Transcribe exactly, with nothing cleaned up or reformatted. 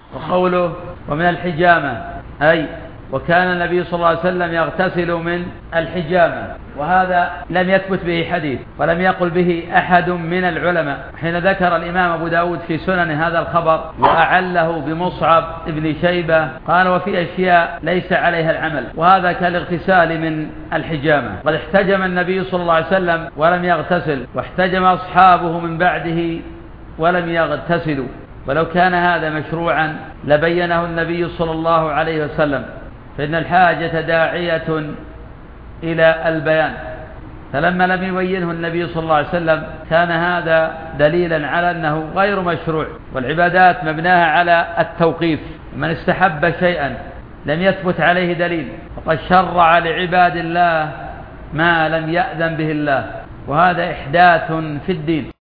وقوله ومن الحجامة أي وكان النبي صلى الله عليه وسلم يغتسل من الحجامة، وهذا لم يثبت به حديث ولم يقل به أحد من العلماء. حين ذكر الإمام أبو داود في سنن هذا الخبر وأعله بمصعب ابن شيبة قال وفي أشياء ليس عليها العمل، وهذا كالاغتسال من الحجامة. قد احتجم النبي صلى الله عليه وسلم ولم يغتسل، واحتجم أصحابه من بعده ولم يغتسلوا، ولو كان هذا مشروعا لبينه النبي صلى الله عليه وسلم، فإن الحاجة داعية إلى البيان، فلما لم يبينه النبي صلى الله عليه وسلم كان هذا دليلا على أنه غير مشروع. والعبادات مبناها على التوقيف، من استحب شيئا لم يثبت عليه دليل فقد شرع لعباد الله ما لم يأذن به الله، وهذا إحداث في الدين.